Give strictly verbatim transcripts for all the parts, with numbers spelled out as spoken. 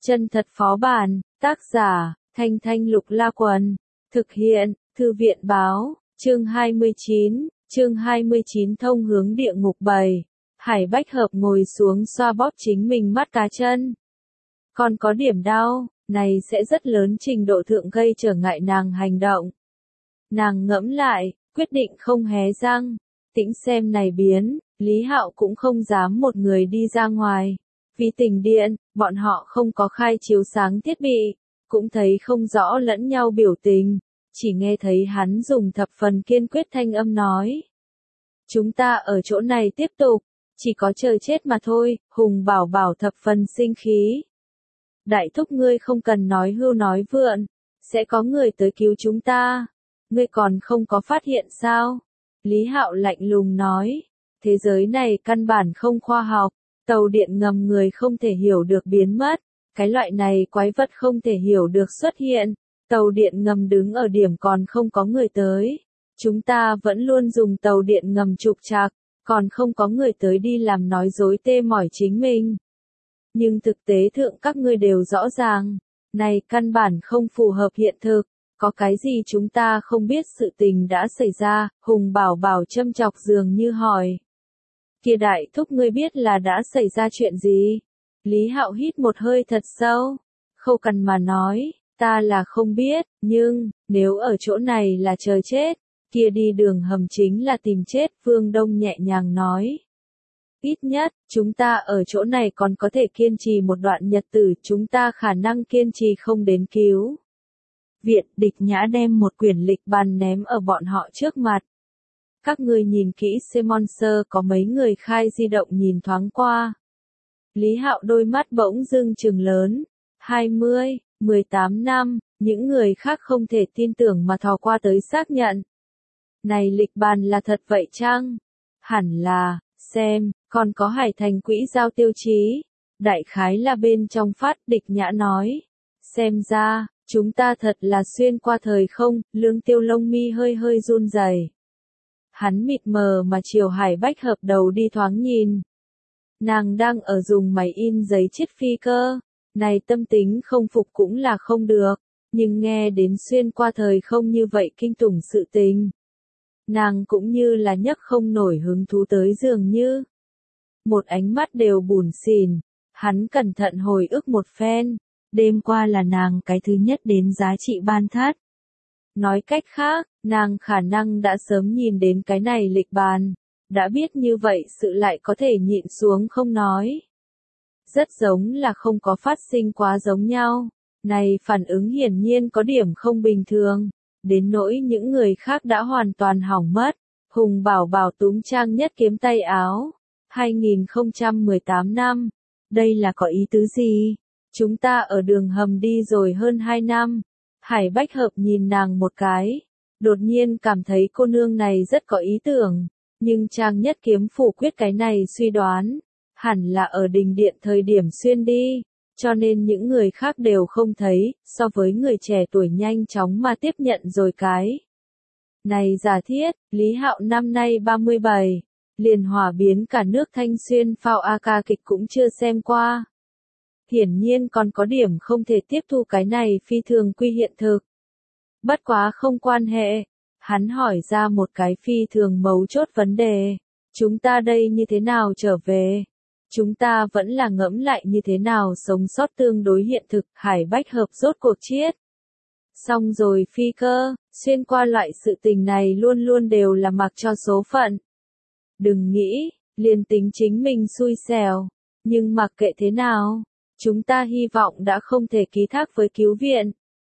Chân thật phó bản, tác giả, Thanh Thanh Lục La Quần, thực hiện, Thư viện báo, chương hai mươi chín, chương hai mươi chín thông hướng địa ngục bảy. Hải Bách Hợp ngồi xuống xoa bóp chính mình mắt cá chân. Còn có điểm đau, này sẽ rất lớn trình độ thượng gây trở ngại nàng hành động. Nàng ngẫm lại, quyết định không hé răng, tĩnh xem này biến, Lý Hạo cũng không dám một người đi ra ngoài. Vì tình điện, bọn họ không có khai chiếu sáng thiết bị, cũng thấy không rõ lẫn nhau biểu tình, chỉ nghe thấy hắn dùng thập phần kiên quyết thanh âm nói. Chúng ta ở chỗ này tiếp tục, chỉ có chờ chết mà thôi, Hùng Bảo Bảo thập phần sinh khí. Đại thúc ngươi không cần nói hưu nói vượn, sẽ có người tới cứu chúng ta, ngươi còn không có phát hiện sao? Lý Hạo lạnh lùng nói, thế giới này căn bản không khoa học. Tàu điện ngầm người không thể hiểu được biến mất, cái loại này quái vật không thể hiểu được xuất hiện, tàu điện ngầm đứng ở điểm còn không có người tới. Chúng ta vẫn luôn dùng tàu điện ngầm trục trặc, còn không có người tới đi làm nói dối tê mỏi chính mình. Nhưng thực tế thượng các ngươi đều rõ ràng, này căn bản không phù hợp hiện thực, có cái gì chúng ta không biết sự tình đã xảy ra, Hùng Bảo Bảo châm chọc dường như hỏi. Kia đại thúc ngươi biết là đã xảy ra chuyện gì? Lý Hạo hít một hơi thật sâu. Khâu Cằn mà nói, ta là không biết, nhưng, nếu ở chỗ này là chờ chết, kia đi đường hầm chính là tìm chết, Vương Đông nhẹ nhàng nói. Ít nhất, chúng ta ở chỗ này còn có thể kiên trì một đoạn nhật tử, chúng ta khả năng kiên trì không đến cứu. Viện Địch Nhã đem một quyển lịch bàn ném ở bọn họ trước mặt. Các ngươi nhìn kỹ xem Monster có mấy người khai di động nhìn thoáng qua. Lý Hạo đôi mắt bỗng dưng trừng lớn. hai mươi, mười tám năm, những người khác không thể tin tưởng mà thò qua tới xác nhận. Này lịch bàn là thật vậy chăng? Hẳn là, xem, còn có Hải Thành quỹ giao tiêu chí. Đại khái là bên trong phát Địch Nhã nói. Xem ra, chúng ta thật là xuyên qua thời không, Lương Tiêu lông mi hơi hơi run rẩy. Hắn mịt mờ mà chiều Hải Bách Hợp đầu đi thoáng nhìn. Nàng đang ở dùng máy in giấy chiết phi cơ, này tâm tính không phục cũng là không được, nhưng nghe đến xuyên qua thời không như vậy kinh tủng sự tình. Nàng cũng như là nhấc không nổi hứng thú tới dường như. Một ánh mắt đều bủn xỉn, hắn cẩn thận hồi ức một phen, đêm qua là nàng cái thứ nhất đến giá trị ban thát. Nói cách khác, nàng khả năng đã sớm nhìn đến cái này lịch bàn, đã biết như vậy sự lại có thể nhịn xuống không nói. Rất giống là không có phát sinh quá giống nhau, này phản ứng hiển nhiên có điểm không bình thường, đến nỗi những người khác đã hoàn toàn hỏng mất. Hùng Bảo Bảo túm Trang Nhất Kiếm tay áo, hai nghìn không trăm mười tám năm, đây là có ý tứ gì? Chúng ta ở đường hầm đi rồi hơn hai năm. Hải Bách Hợp nhìn nàng một cái, đột nhiên cảm thấy cô nương này rất có ý tưởng, nhưng Trang Nhất Kiếm phủ quyết cái này suy đoán, hẳn là ở đình điện thời điểm xuyên đi, cho nên những người khác đều không thấy, so với người trẻ tuổi nhanh chóng mà tiếp nhận rồi cái. Này giả thiết, Lý Hạo năm nay ba mươi bảy, liền hỏa biến cả nước Thanh Xuyên phao a ca kịch cũng chưa xem qua. Hiển nhiên còn có điểm không thể tiếp thu cái này phi thường quy hiện thực. Bất quá không quan hệ, hắn hỏi ra một cái phi thường mấu chốt vấn đề. Chúng ta đây như thế nào trở về? Chúng ta vẫn là ngẫm lại như thế nào sống sót tương đối hiện thực, Hải Bách Hợp rốt cuộc chiết. Xong rồi phi cơ, xuyên qua loại sự tình này luôn luôn đều là mặc cho số phận. Đừng nghĩ, liền tính chính mình xui xẻo, nhưng mặc kệ thế nào. Chúng ta hy vọng đã không thể ký thác với cứu viện.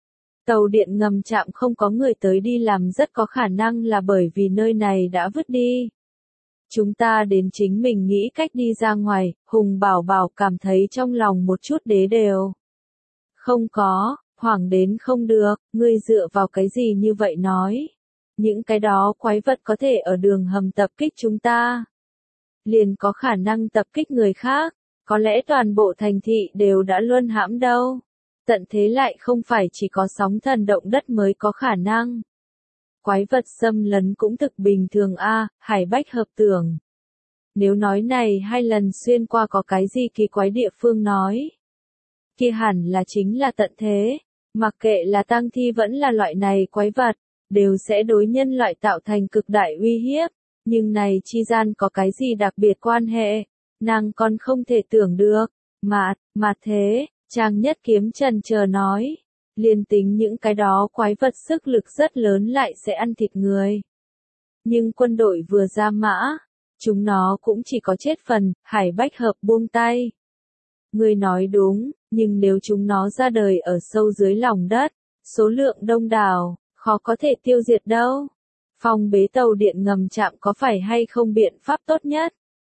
Tàu điện ngầm chạm không có người tới đi làm rất có khả năng là bởi vì nơi này đã vứt đi. Chúng ta đến chính mình nghĩ cách đi ra ngoài, Hùng Bảo Bảo cảm thấy trong lòng một chút đế đều. Không có, hoảng đến không được, ngươi dựa vào cái gì như vậy nói. Những cái đó quái vật có thể ở đường hầm tập kích chúng ta. Liền có khả năng tập kích người khác. Có lẽ toàn bộ thành thị đều đã luân hãm đâu. Tận thế lại không phải chỉ có sóng thần động đất mới có khả năng. Quái vật xâm lấn cũng thực bình thường a, à, Hải Bách Hợp tưởng. Nếu nói này hai lần xuyên qua có cái gì kỳ quái địa phương nói. kia hẳn là chính là tận thế. Mặc kệ là tang thi vẫn là loại này quái vật, đều sẽ đối nhân loại tạo thành cực đại uy hiếp. Nhưng này chi gian có cái gì đặc biệt quan hệ, nàng còn không thể tưởng được. Mà, mà thế, Trang Nhất Kiếm trần chờ nói. Liên tính những cái đó quái vật sức lực rất lớn lại sẽ ăn thịt người. Nhưng quân đội vừa ra mã, chúng nó cũng chỉ có chết phần, Hải Bách Hợp buông tay. Người nói đúng, nhưng nếu chúng nó ra đời ở sâu dưới lòng đất, số lượng đông đảo, khó có thể tiêu diệt đâu. Phong bế tàu điện ngầm chạm có phải hay không biện pháp tốt nhất?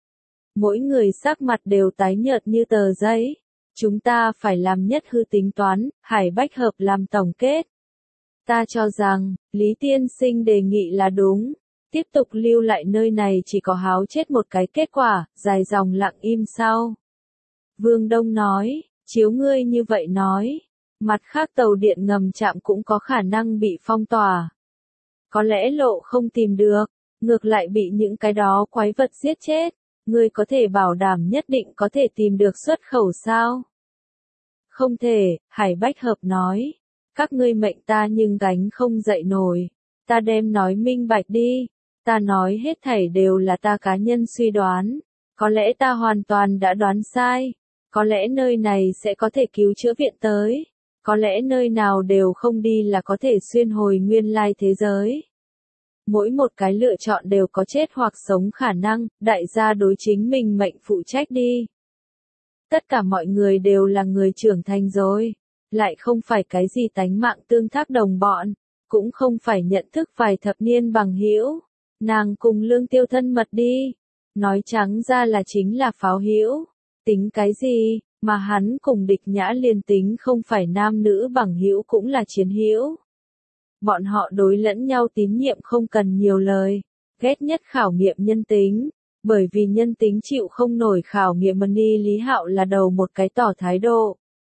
Mỗi người sắc mặt đều tái nhợt như tờ giấy. Chúng ta phải làm nhất hư tính toán, Hải Bách Hợp làm tổng kết. Ta cho rằng, Lý Tiên Sinh đề nghị là đúng. Tiếp tục lưu lại nơi này chỉ có háo chết một cái kết quả, dài dòng lặng im sau. Vương Đông nói, chiếu ngươi như vậy nói. Mặt khác tàu điện ngầm chạm cũng có khả năng bị phong tỏa. Có lẽ lộ không tìm được, ngược lại bị những cái đó quái vật giết chết. Ngươi có thể bảo đảm nhất định có thể tìm được xuất khẩu sao? Không thể, Hải Bách Hợp nói. Các ngươi mệnh ta nhưng gánh không dậy nổi. Ta đem nói minh bạch đi. Ta nói hết thảy đều là ta cá nhân suy đoán. Có lẽ ta hoàn toàn đã đoán sai. Có lẽ nơi này sẽ có thể cứu chữa viện tới. Có lẽ nơi nào đều không đi là có thể xuyên hồi nguyên lai thế giới. Mỗi một cái lựa chọn đều có chết hoặc sống khả năng, đại gia đối chính mình mệnh phụ trách đi. Tất cả mọi người đều là người trưởng thành rồi, lại không phải cái gì tánh mạng tương thác đồng bọn, cũng không phải nhận thức vài thập niên bằng hữu. Nàng cùng Lương Tiêu thân mật đi, nói trắng ra là chính là pháo hữu, tính cái gì, mà hắn cùng Địch Nhã liên tính không phải nam nữ bằng hữu cũng là chiến hữu. Bọn họ đối lẫn nhau tín nhiệm không cần nhiều lời, ghét nhất khảo nghiệm nhân tính, bởi vì nhân tính chịu không nổi khảo nghiệm Mani Lý Hạo là đầu một cái tỏ thái độ.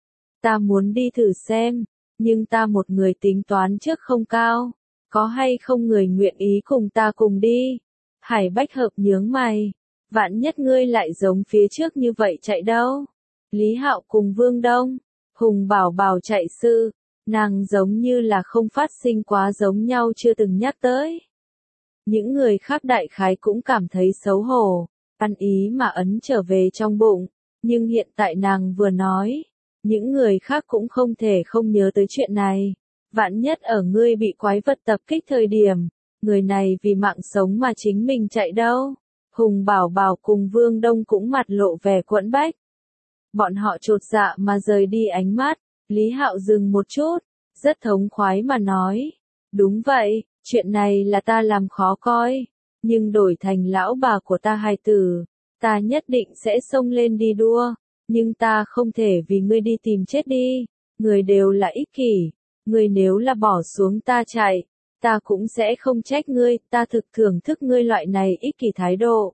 Ta muốn đi thử xem, nhưng ta một người tính toán trước không cao, có hay không người nguyện ý cùng ta cùng đi. Hải Bách Hợp nhướng mày, vạn nhất ngươi lại giống phía trước như vậy chạy đâu. Lý Hạo cùng Vương Đông, Hùng Bảo Bảo chạy sự. Nàng giống như là không phát sinh quá giống nhau chưa từng nhắc tới. Những người khác đại khái cũng cảm thấy xấu hổ, ăn ý mà ấn trở về trong bụng, nhưng hiện tại nàng vừa nói, những người khác cũng không thể không nhớ tới chuyện này. Vạn nhất ở ngươi bị quái vật tập kích thời điểm, người này vì mạng sống mà chính mình chạy đâu. Hùng Bảo Bảo cùng Vương Đông cũng mặt lộ vẻ quẫn bách. Bọn họ chột dạ mà rời đi ánh mắt. Lý Hạo dừng một chút, rất thống khoái mà nói. Đúng vậy, chuyện này là ta làm khó coi, nhưng đổi thành lão bà của ta hài tử, ta nhất định sẽ xông lên đi đua, nhưng ta không thể vì ngươi đi tìm chết đi, người đều là ích kỷ, ngươi nếu là bỏ xuống ta chạy, ta cũng sẽ không trách ngươi, ta thực thưởng thức ngươi loại này ích kỷ thái độ.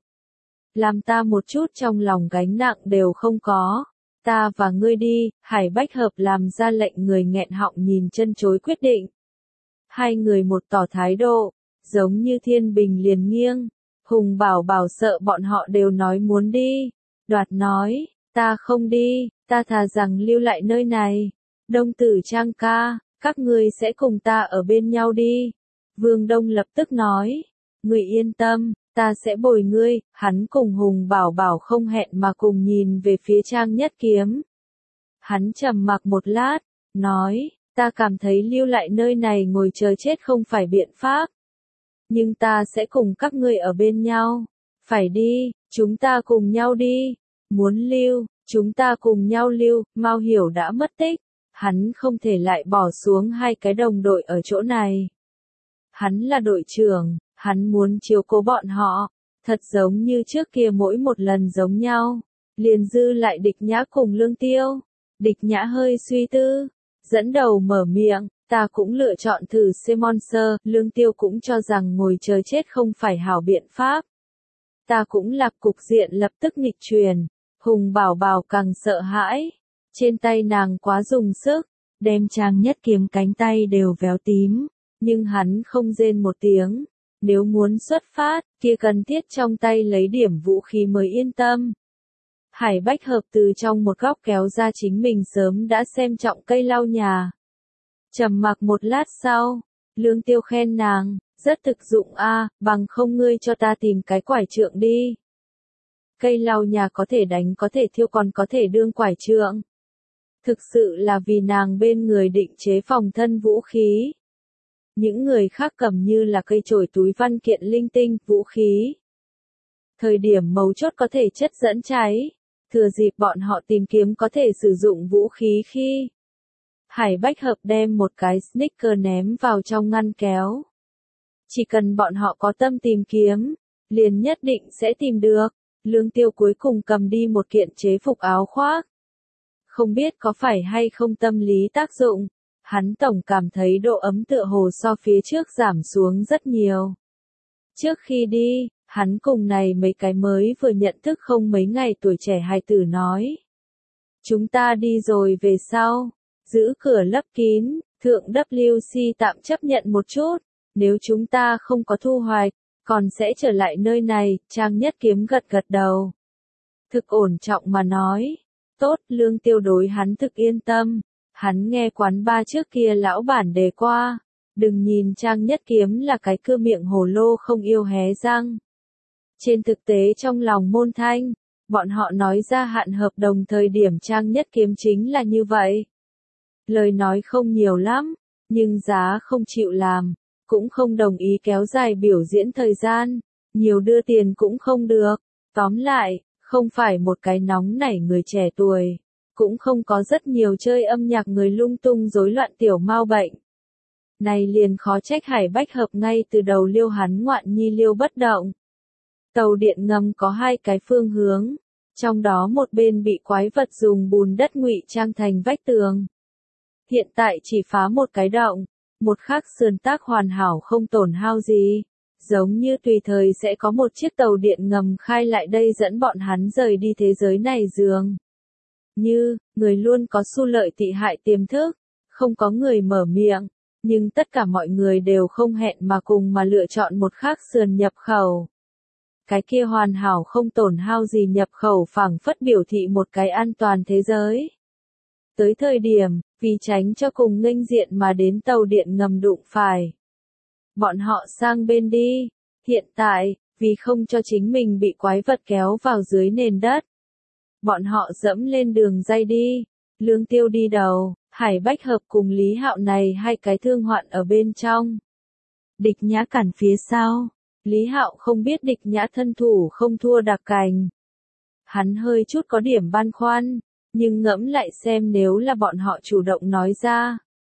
Làm ta một chút trong lòng gánh nặng đều không có. Ta và ngươi đi, Hải Bách Hợp làm ra lệnh người nghẹn họng nhìn chân chối quyết định. Hai người một tỏ thái độ, giống như thiên bình liền nghiêng. Hùng Bảo Bảo sợ bọn họ đều nói muốn đi. Đoạt nói, ta không đi, ta thà rằng lưu lại nơi này. Đông Tử Trang ca, các ngươi sẽ cùng ta ở bên nhau đi. Vương Đông lập tức nói, ngươi yên tâm. Ta sẽ bồi ngươi, hắn cùng Hùng Bảo Bảo không hẹn mà cùng nhìn về phía Trang Nhất Kiếm. Hắn trầm mặc một lát, nói, ta cảm thấy lưu lại nơi này ngồi chờ chết không phải biện pháp. Nhưng ta sẽ cùng các ngươi ở bên nhau. Phải đi, chúng ta cùng nhau đi. Muốn lưu, chúng ta cùng nhau lưu, Mao Hiểu đã mất tích. Hắn không thể lại bỏ xuống hai cái đồng đội ở chỗ này. Hắn là đội trưởng. Hắn muốn chiếu cố bọn họ, thật giống như trước kia mỗi một lần giống nhau. Liền dư lại Địch Nhã cùng Lương Tiêu. Địch Nhã hơi suy tư, dẫn đầu mở miệng, ta cũng lựa chọn thử Semonser. Lương Tiêu cũng cho rằng ngồi chờ chết không phải hảo biện pháp. Ta cũng lạc cục diện lập tức nghịch truyền. Hùng Bảo Bảo càng sợ hãi. Trên tay nàng quá dùng sức, đem Trang Nhất Kiếm cánh tay đều véo tím. Nhưng hắn không rên một tiếng. Nếu muốn xuất phát, kia cần thiết trong tay lấy điểm vũ khí mới yên tâm. Hải Bách Hợp từ trong một góc kéo ra chính mình sớm đã xem trọng cây lau nhà. Trầm mặc một lát sau, Lương Tiêu khen nàng, rất thực dụng a, bằng không ngươi cho ta tìm cái quải trượng đi. Cây lau nhà có thể đánh có thể thiêu còn có thể đương quải trượng. Thực sự là vì nàng bên người định chế phòng thân vũ khí. Những người khác cầm như là cây chổi túi văn kiện linh tinh, vũ khí. Thời điểm mấu chốt có thể chất dẫn cháy, thừa dịp bọn họ tìm kiếm có thể sử dụng vũ khí khi. Hải Bách Hợp đem một cái snicker ném vào trong ngăn kéo. Chỉ cần bọn họ có tâm tìm kiếm, liền nhất định sẽ tìm được. Lương Tiêu cuối cùng cầm đi một kiện chế phục áo khoác. Không biết có phải hay không tâm lý tác dụng, hắn tổng cảm thấy độ ấm tựa hồ so phía trước giảm xuống rất nhiều. Trước khi đi, hắn cùng này mấy cái mới vừa nhận thức không mấy ngày tuổi trẻ hài tử nói. Chúng ta đi rồi về sau, giữ cửa lấp kín, thượng W C tạm chấp nhận một chút, nếu chúng ta không có thu hoạch, còn sẽ trở lại nơi này, Trang Nhất Kiếm gật gật đầu. Thực ổn trọng mà nói, tốt, Lương Tiêu đối hắn thực yên tâm, hắn nghe quán ba trước kia lão bản đề qua, đừng nhìn Trang Nhất Kiếm là cái cưa miệng hồ lô không yêu hé răng. Trên thực tế trong lòng môn thanh, bọn họ nói ra hạn hợp đồng thời điểm Trang Nhất Kiếm chính là như vậy. Lời nói không nhiều lắm, nhưng giá không chịu làm, cũng không đồng ý kéo dài biểu diễn thời gian, nhiều đưa tiền cũng không được. Tóm lại, không phải một cái nóng nảy người trẻ tuổi, cũng không có rất nhiều chơi âm nhạc người lung tung rối loạn tiểu mau bệnh. Này liền khó trách Hải Bách Hợp ngay từ đầu liêu hắn ngoạn nhi liêu bất động. Tàu điện ngầm có hai cái phương hướng, trong đó một bên bị quái vật dùng bùn đất ngụy trang thành vách tường. Hiện tại chỉ phá một cái động, một khác sườn tác hoàn hảo không tổn hao gì, giống như tùy thời sẽ có một chiếc tàu điện ngầm khai lại đây dẫn bọn hắn rời đi thế giới này dường. Như, người luôn có xu lợi tị hại tiềm thức, không có người mở miệng, nhưng tất cả mọi người đều không hẹn mà cùng mà lựa chọn một khác sườn nhập khẩu. Cái kia hoàn hảo không tổn hao gì nhập khẩu phảng phất biểu thị một cái an toàn thế giới. Tới thời điểm, vì tránh cho cùng nghênh diện mà đến tàu điện ngầm đụng phải. Bọn họ sang bên đi, hiện tại, vì không cho chính mình bị quái vật kéo vào dưới nền đất. Bọn họ dẫm lên đường dây đi, Lương Tiêu đi đầu, Hải Bách Hợp cùng Lý Hạo này hai cái thương hoạn ở bên trong. Địch Nhã cản phía sau, Lý Hạo không biết Địch Nhã thân thủ không thua Đạc Cành. Hắn hơi chút có điểm băn khoăn, nhưng ngẫm lại xem nếu là bọn họ chủ động nói ra.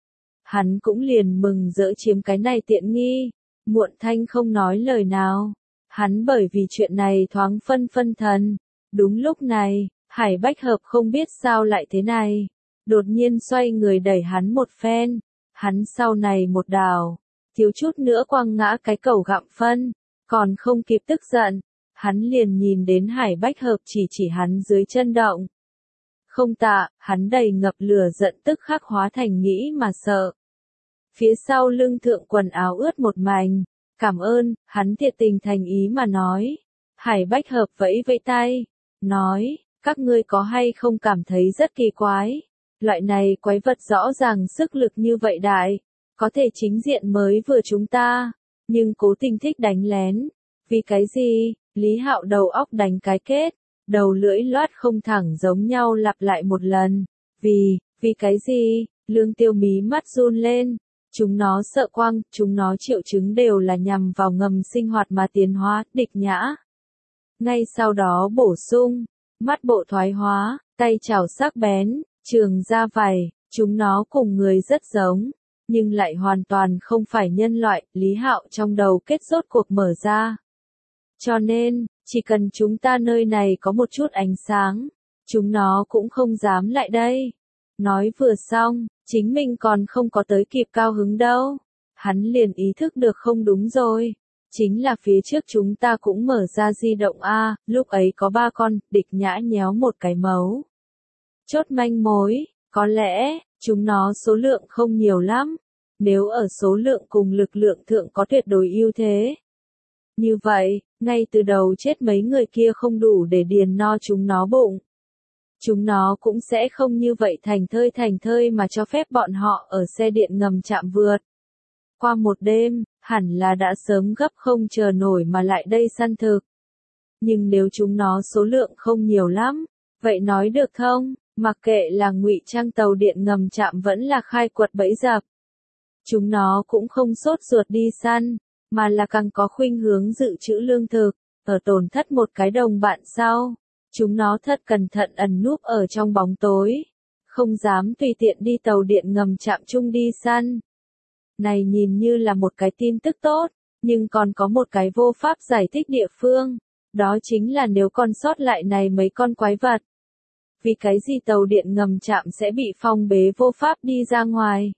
Hắn cũng liền mừng rỡ chiếm cái này tiện nghi, Muộn Thanh không nói lời nào. Hắn bởi vì chuyện này thoáng phân phân thần. Đúng lúc này, Hải Bách Hợp không biết sao lại thế này. Đột nhiên xoay người đẩy hắn một phen. Hắn sau này một đào, thiếu chút nữa quăng ngã cái cầu gặm phân. Còn không kịp tức giận, hắn liền nhìn đến Hải Bách Hợp chỉ chỉ hắn dưới chân động. Không tạ, hắn đầy ngập lửa giận tức khắc hóa thành nghĩ mà sợ. Phía sau lưng thượng quần áo ướt một mảnh, cảm ơn, hắn thiệt tình thành ý mà nói. Hải Bách Hợp vẫy vẫy tay, nói, các ngươi có hay không cảm thấy rất kỳ quái. Loại này quái vật rõ ràng sức lực như vậy đại, có thể chính diện mới vừa chúng ta, nhưng cố tình thích đánh lén. Vì cái gì? Lý Hạo đầu óc đánh cái kết, đầu lưỡi loát không thẳng giống nhau lặp lại một lần. Vì, vì cái gì? Lương Tiêu mí mắt run lên. Chúng nó sợ quang, chúng nó triệu chứng đều là nhằm vào ngầm sinh hoạt mà tiến hóa, Địch Nhã. Ngay sau đó bổ sung, mắt bộ thoái hóa, tay chảo sắc bén, trường da vảy, chúng nó cùng người rất giống, nhưng lại hoàn toàn không phải nhân loại, Lý Hạo trong đầu kết rốt cuộc mở ra. Cho nên, chỉ cần chúng ta nơi này có một chút ánh sáng, chúng nó cũng không dám lại đây. Nói vừa xong, chính mình còn không có tới kịp cao hứng đâu. Hắn liền ý thức được không đúng rồi. Chính là phía trước chúng ta cũng mở ra di động A, lúc ấy có ba con, Địch Nhã nhéo một cái mấu. Chốt manh mối, có lẽ, chúng nó số lượng không nhiều lắm. Nếu ở số lượng cùng lực lượng thượng có tuyệt đối ưu thế. Như vậy, ngay từ đầu chết mấy người kia không đủ để điền no chúng nó bụng. Chúng nó cũng sẽ không như vậy thành thơi thành thơi mà cho phép bọn họ ở xe điện ngầm chạm vượt. Qua một đêm, hẳn là đã sớm gấp không chờ nổi mà lại đây săn thực. Nhưng nếu chúng nó số lượng không nhiều lắm, vậy nói được không, mặc kệ là ngụy trang tàu điện ngầm chạm vẫn là khai quật bẫy dập. Chúng nó cũng không sốt ruột đi săn, mà là càng có khuynh hướng dự trữ lương thực, ở tổn thất một cái đồng bạn sau. Chúng nó thật cẩn thận ẩn núp ở trong bóng tối, không dám tùy tiện đi tàu điện ngầm chạm chung đi săn. Này nhìn như là một cái tin tức tốt, nhưng còn có một cái vô pháp giải thích địa phương, đó chính là nếu còn sót lại này mấy con quái vật. Vì cái gì tàu điện ngầm chạm sẽ bị phong bế vô pháp đi ra ngoài?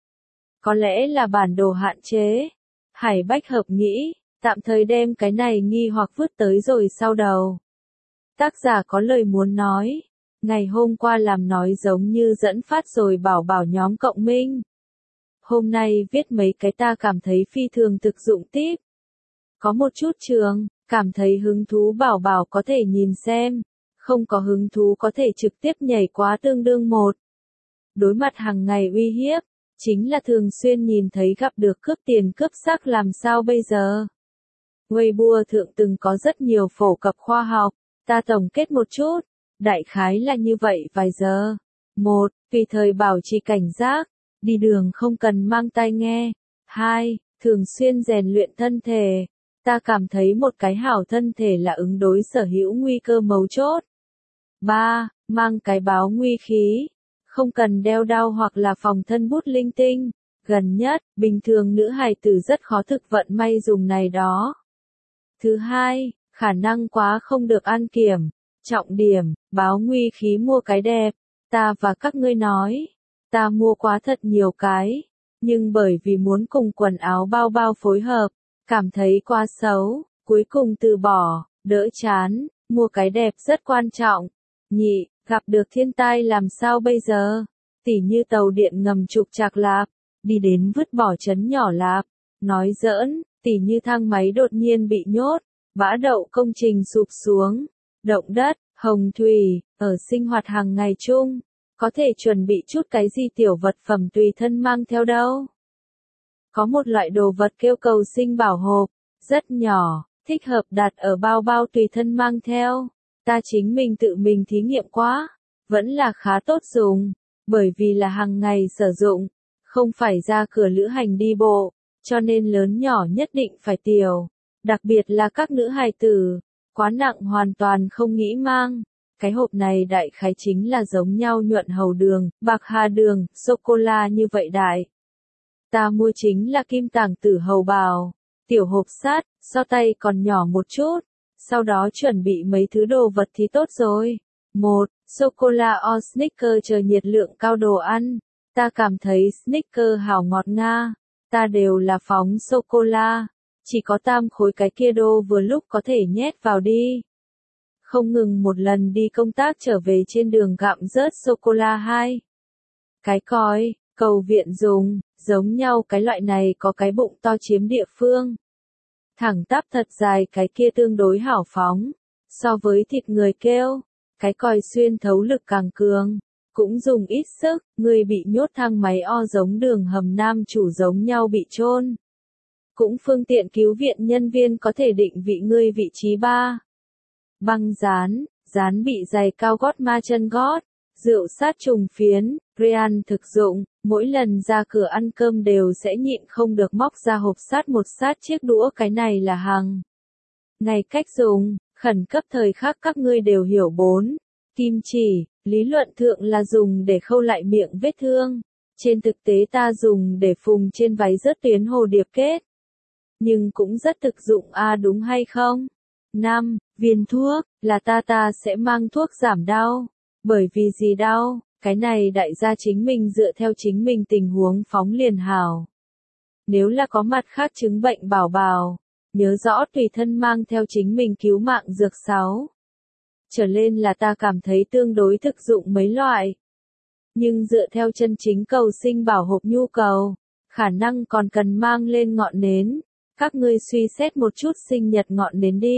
Có lẽ là bản đồ hạn chế. Hải Bách Hợp nghĩ, tạm thời đem cái này nghi hoặc vứt tới rồi sau đầu. Tác giả có lời muốn nói. Ngày hôm qua làm nói giống như dẫn phát rồi bảo bảo nhóm cộng minh. Hôm nay viết mấy cái ta cảm thấy phi thường thực dụng tiếp. Có một chút trường, cảm thấy hứng thú bảo bảo có thể nhìn xem. Không có hứng thú có thể trực tiếp nhảy quá tương đương một. Đối mặt hàng ngày uy hiếp, chính là thường xuyên nhìn thấy gặp được cướp tiền cướp xác làm sao bây giờ. Weibo thượng từng có rất nhiều phổ cập khoa học, ta tổng kết một chút, đại khái là như vậy vài giờ. Một, tùy thời bảo trì cảnh giác, đi đường không cần mang tai nghe. Hai, thường xuyên rèn luyện thân thể. Ta cảm thấy một cái hảo thân thể là ứng đối sở hữu nguy cơ mấu chốt. Ba, mang cái báo nguy khí. Không cần đeo đao hoặc là phòng thân bút linh tinh. Gần nhất, bình thường nữ hài tử rất khó thực vận may dùng này đó. Thứ hai, khả năng quá không được an kiểm. Trọng điểm, báo nguy khí mua cái đẹp. Ta và các ngươi nói, ta mua quá thật nhiều cái. Nhưng bởi vì muốn cùng quần áo bao bao phối hợp, cảm thấy quá xấu, cuối cùng từ bỏ, đỡ chán, mua cái đẹp rất quan trọng. Nhị, gặp được thiên tai làm sao bây giờ? Tỉ như tàu điện ngầm trục trặc lạp, đi đến vứt bỏ trấn nhỏ lạp, nói giỡn, tỉ như thang máy đột nhiên bị nhốt, bã đậu công trình sụp xuống, động đất, hồng thủy, ở sinh hoạt hàng ngày chung, có thể chuẩn bị chút cái gì tiểu vật phẩm tùy thân mang theo đâu. Có một loại đồ vật kêu cầu sinh bảo hộp, rất nhỏ, thích hợp đặt ở bao bao tùy thân mang theo. Ta chính mình tự mình thí nghiệm quá, vẫn là khá tốt dùng, bởi vì là hàng ngày sử dụng, không phải ra cửa lữ hành đi bộ, cho nên lớn nhỏ nhất định phải tiểu, đặc biệt là các nữ hài tử, quá nặng hoàn toàn không nghĩ mang. Cái hộp này đại khái chính là giống nhau nhuận hầu đường, bạc hà đường, sô-cô-la như vậy đại. Ta mua chính là kim tàng tử hầu bào, tiểu hộp sát, so tay còn nhỏ một chút. Sau đó chuẩn bị mấy thứ đồ vật thì tốt rồi. Một, sô-cô-la o Snickers chờ nhiệt lượng cao đồ ăn. Ta cảm thấy Snickers hảo ngọt nga. Ta đều là phóng sô-cô-la. Chỉ có tam khối cái kia đô vừa lúc có thể nhét vào đi. Không ngừng một lần đi công tác trở về trên đường gặm rớt sô-cô-la hai. Cái còi, cầu viện dùng, giống nhau cái loại này có cái bụng to chiếm địa phương. Thẳng tắp thật dài cái kia tương đối hảo phóng, so với thịt người kêu, cái còi xuyên thấu lực càng cường, cũng dùng ít sức, người bị nhốt thang máy o giống đường hầm nam chủ giống nhau bị chôn. Cũng phương tiện cứu viện nhân viên có thể định vị người vị trí ba. Băng dán, dán bị giày cao gót ma chân gót, rượu sát trùng phiến, Real thực dụng, mỗi lần ra cửa ăn cơm đều sẽ nhịn không được móc ra hộp sát một sát chiếc đũa, cái này là hàng ngày cách dùng, khẩn cấp thời khắc các ngươi đều hiểu. Bốn. Kim chỉ, lý luận thượng là dùng để khâu lại miệng vết thương, trên thực tế ta dùng để phùng trên váy rớt tuyến hồ điệp kết. Nhưng cũng rất thực dụng a à, đúng hay không? Năm. Viên thuốc, là ta ta sẽ mang thuốc giảm đau. Bởi vì gì đau? Cái này đại gia chính mình dựa theo chính mình tình huống phóng liền hảo. Nếu là có mặt khác chứng bệnh bảo bảo, nhớ rõ tùy thân mang theo chính mình cứu mạng dược sáu. Trở lên là ta cảm thấy tương đối thực dụng mấy loại. Nhưng dựa theo chân chính cầu sinh bảo hộp nhu cầu, khả năng còn cần mang lên ngọn nến. Các ngươi suy xét một chút sinh nhật ngọn nến đi.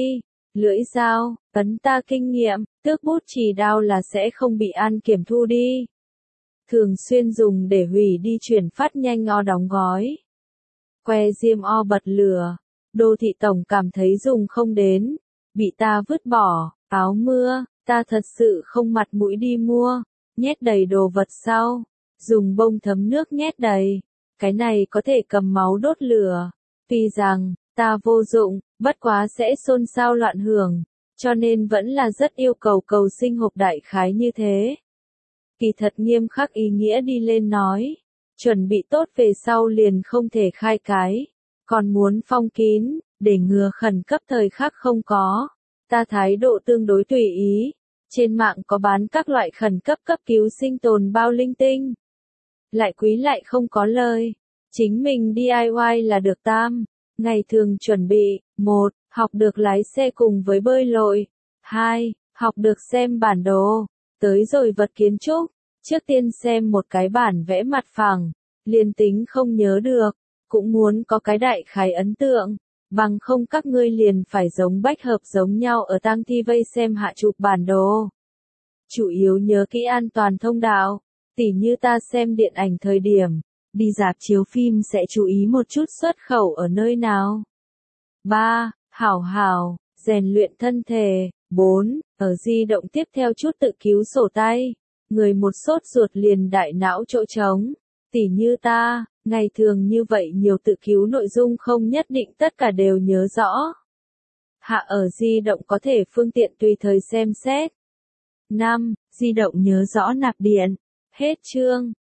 Lưỡi dao, ấn ta kinh nghiệm, tước bút chì đao là sẽ không bị an kiểm thu đi. Thường xuyên dùng để hủy đi chuyển phát nhanh o đóng gói. Que diêm o bật lửa. Đô thị tổng cảm thấy dùng không đến. Bị ta vứt bỏ. Áo mưa, ta thật sự không mặt mũi đi mua. Nhét đầy đồ vật sau. Dùng bông thấm nước nhét đầy. Cái này có thể cầm máu đốt lửa. Tuy rằng, ta vô dụng, bất quá sẽ xôn xao loạn hưởng. Cho nên vẫn là rất yêu cầu cầu sinh hộp đại khái như thế. Kỳ thật nghiêm khắc ý nghĩa đi lên nói. Chuẩn bị tốt về sau liền không thể khai cái. Còn muốn phong kín, để ngừa khẩn cấp thời khắc không có. Ta thái độ tương đối tùy ý. Trên mạng có bán các loại khẩn cấp cấp cứu sinh tồn bao linh tinh. Lại quý lại không có lời. Chính mình đê i i là được tam. Ngày thường chuẩn bị. một. Học được lái xe cùng với bơi lội. hai. Học được xem bản đồ. Tới rồi vật kiến trúc. Trước tiên xem một cái bản vẽ mặt phẳng. Liền tính không nhớ được. Cũng muốn có cái đại khái ấn tượng. Bằng không các ngươi liền phải giống bách hợp giống nhau ở tang thi vây xem hạ chụp bản đồ. Chủ yếu nhớ kỹ an toàn thông đạo. Tỉ như ta xem điện ảnh thời điểm. Đi rạp chiếu phim sẽ chú ý một chút xuất khẩu ở nơi nào. ba. Hảo hảo, rèn luyện thân thể. bốn. Ở di động tiếp theo chút tự cứu sổ tay. Người một sốt ruột liền đại não chỗ trống. Tỉ như ta, ngày thường như vậy nhiều tự cứu nội dung không nhất định tất cả đều nhớ rõ. Hạ ở di động có thể phương tiện tùy thời xem xét. năm. Di động nhớ rõ nạp điện. Hết chương.